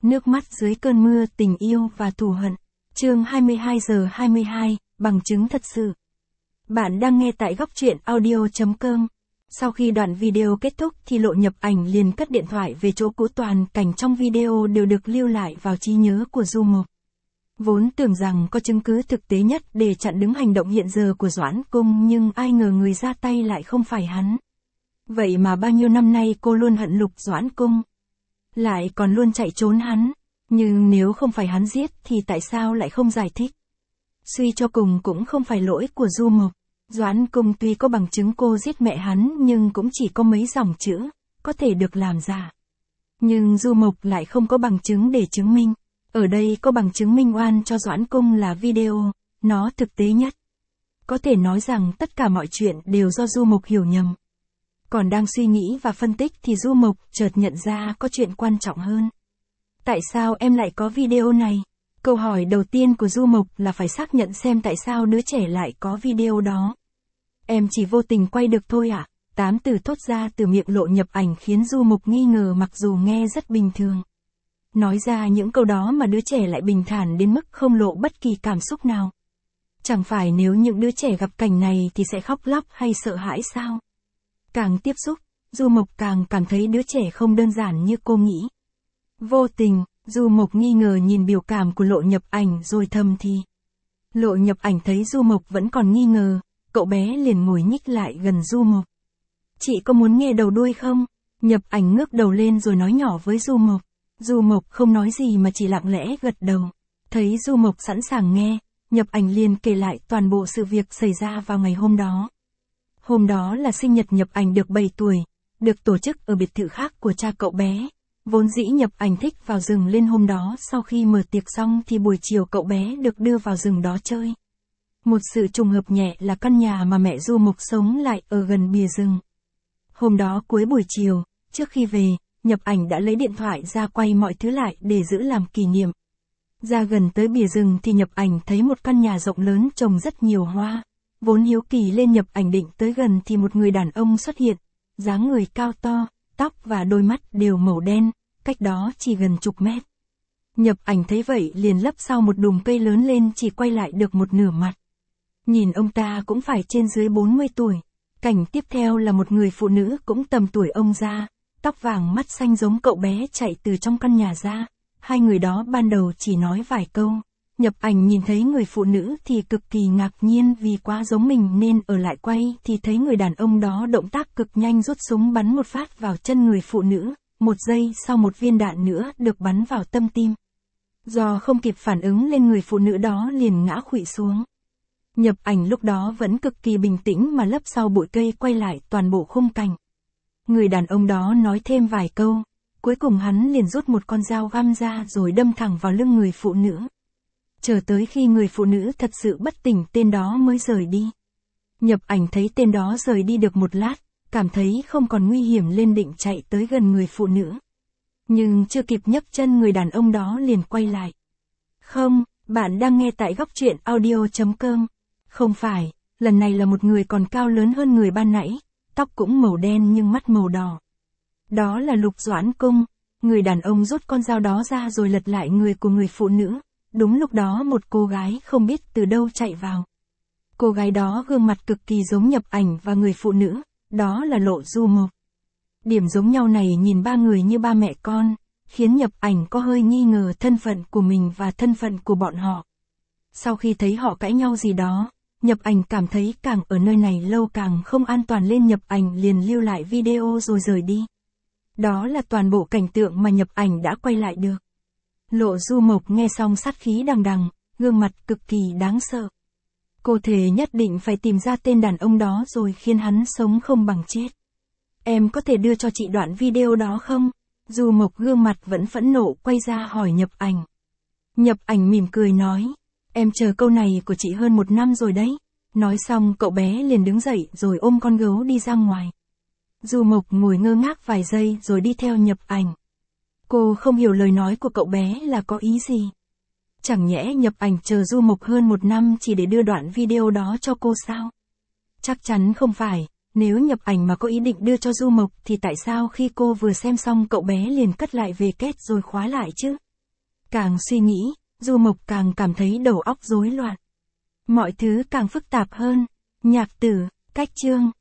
Nước mắt dưới cơn mưa tình yêu và thù hận. Chương 22:22, bằng chứng thật sự. Bạn đang nghe tại góc truyện audio.com. Sau khi đoạn video kết thúc thì Lộ Nhập Ảnh liền cất điện thoại về chỗ cũ, toàn cảnh trong video đều được lưu lại vào trí nhớ của Du Mộc. Vốn tưởng rằng có chứng cứ thực tế nhất để chặn đứng hành động hiện giờ của Doãn Cung, nhưng ai ngờ người ra tay lại không phải hắn. Vậy mà bao nhiêu năm nay cô luôn hận Lục Doãn Cung, lại còn luôn chạy trốn hắn. Nhưng nếu không phải hắn giết thì tại sao lại không giải thích? Suy cho cùng cũng không phải lỗi của Du Mộc. Doãn Cung tuy có bằng chứng cô giết mẹ hắn nhưng cũng chỉ có mấy dòng chữ, có thể được làm giả. Nhưng Du Mộc lại không có bằng chứng để chứng minh. Ở đây có bằng chứng minh oan cho Doãn Cung là video, nó thực tế nhất. Có thể nói rằng tất cả mọi chuyện đều do Du Mộc hiểu nhầm. Còn đang suy nghĩ và phân tích thì Du Mộc chợt nhận ra có chuyện quan trọng hơn. Tại sao em lại có video này? Câu hỏi đầu tiên của Du Mộc là phải xác nhận xem tại sao đứa trẻ lại có video đó. Em chỉ vô tình quay được thôi ạ. 8 từ thốt ra từ miệng Lộ Nhập Ảnh khiến Du Mộc nghi ngờ, mặc dù nghe rất bình thường. Nói ra những câu đó mà đứa trẻ lại bình thản đến mức không lộ bất kỳ cảm xúc nào. Chẳng phải nếu những đứa trẻ gặp cảnh này thì sẽ khóc lóc hay sợ hãi sao? Càng tiếp xúc, Du Mộc càng cảm thấy đứa trẻ không đơn giản như cô nghĩ. Vô tình, Du Mộc nghi ngờ nhìn biểu cảm của Lộ Nhập Ảnh rồi thầm thì. Lộ Nhập Ảnh thấy Du Mộc vẫn còn nghi ngờ, cậu bé liền ngồi nhích lại gần Du Mộc. Chị có muốn nghe đầu đuôi không? Nhập Ảnh ngước đầu lên rồi nói nhỏ với Du Mộc. Du Mộc không nói gì mà chỉ lặng lẽ gật đầu. Thấy Du Mộc sẵn sàng nghe, Nhập Ảnh liền kể lại toàn bộ sự việc xảy ra vào ngày hôm đó. Hôm đó là sinh nhật Nhập Ảnh được 7 tuổi, được tổ chức ở biệt thự khác của cha cậu bé. Vốn dĩ Nhập Ảnh thích vào rừng lên hôm đó, sau khi mở tiệc xong thì buổi chiều cậu bé được đưa vào rừng đó chơi. Một sự trùng hợp nhẹ là căn nhà mà mẹ Du Mộc sống lại ở gần bìa rừng. Hôm đó cuối buổi chiều, trước khi về, Nhập Ảnh đã lấy điện thoại ra quay mọi thứ lại để giữ làm kỷ niệm. Ra gần tới bìa rừng thì Nhập Ảnh thấy một căn nhà rộng lớn trồng rất nhiều hoa. Vốn hiếu kỳ lên, Nhập Ảnh định tới gần thì một người đàn ông xuất hiện, dáng người cao to, tóc và đôi mắt đều màu đen, cách đó chỉ gần chục mét. Nhập Ảnh thấy vậy liền lấp sau một đùm cây lớn lên, chỉ quay lại được một nửa mặt. Nhìn ông ta cũng phải trên dưới 40 tuổi. Cảnh tiếp theo là một người phụ nữ cũng tầm tuổi ông ra, tóc vàng mắt xanh giống cậu bé chạy từ trong căn nhà ra. Hai người đó ban đầu chỉ nói vài câu. Nhập Ảnh nhìn thấy người phụ nữ thì cực kỳ ngạc nhiên vì quá giống mình nên ở lại quay thì thấy người đàn ông đó động tác cực nhanh, rút súng bắn một phát vào chân người phụ nữ. Một giây sau một viên đạn nữa được bắn vào tâm tim. Do không kịp phản ứng lên, người phụ nữ đó liền ngã khuỵu xuống. Nhập Ảnh lúc đó vẫn cực kỳ bình tĩnh mà lấp sau bụi cây quay lại toàn bộ khung cảnh. Người đàn ông đó nói thêm vài câu, cuối cùng hắn liền rút một con dao găm ra rồi đâm thẳng vào lưng người phụ nữ. Chờ tới khi người phụ nữ thật sự bất tỉnh, tên đó mới rời đi. Nhập Ảnh thấy tên đó rời đi được một lát, cảm thấy không còn nguy hiểm lên định chạy tới gần người phụ nữ. Nhưng chưa kịp nhấc chân, người đàn ông đó liền quay lại. Không, bạn đang nghe tại góc truyện audio.com. Không phải, lần này là một người còn cao lớn hơn người ban nãy, tóc cũng màu đen nhưng mắt màu đỏ. Đó là Lục Doãn Cung. Người đàn ông rút con dao đó ra rồi lật lại người của người phụ nữ. Đúng lúc đó một cô gái không biết từ đâu chạy vào. Cô gái đó gương mặt cực kỳ giống Nhập Ảnh và người phụ nữ, đó là Lộ Du Mộc. Điểm giống nhau này nhìn ba người như ba mẹ con, khiến Nhập Ảnh có hơi nghi ngờ thân phận của mình và thân phận của bọn họ. Sau khi thấy họ cãi nhau gì đó, Nhập Ảnh cảm thấy càng ở nơi này lâu càng không an toàn lên. Nhập Ảnh liền lưu lại video rồi rời đi. Đó là toàn bộ cảnh tượng mà Nhập Ảnh đã quay lại được. Lộ Du Mộc nghe xong sát khí đằng đằng, gương mặt cực kỳ đáng sợ. Cô thề nhất định phải tìm ra tên đàn ông đó rồi khiến hắn sống không bằng chết. Em có thể đưa cho chị đoạn video đó không? Du Mộc gương mặt vẫn phẫn nộ quay ra hỏi Nhập Ảnh. Nhập Ảnh mỉm cười nói, em chờ câu này của chị hơn 1 năm rồi đấy. Nói xong cậu bé liền đứng dậy rồi ôm con gấu đi ra ngoài. Du Mộc ngồi ngơ ngác vài giây rồi đi theo Nhập Ảnh. Cô không hiểu lời nói của cậu bé là có ý gì. Chẳng nhẽ Nhập Ảnh chờ Du Mộc hơn 1 năm chỉ để đưa đoạn video đó cho cô sao? Chắc chắn không phải, nếu Nhập Ảnh mà có ý định đưa cho Du Mộc thì tại sao khi cô vừa xem xong cậu bé liền cất lại về két rồi khóa lại chứ? Càng suy nghĩ, Du Mộc càng cảm thấy đầu óc rối loạn. Mọi thứ càng phức tạp hơn. Nhạc tử, cách chương.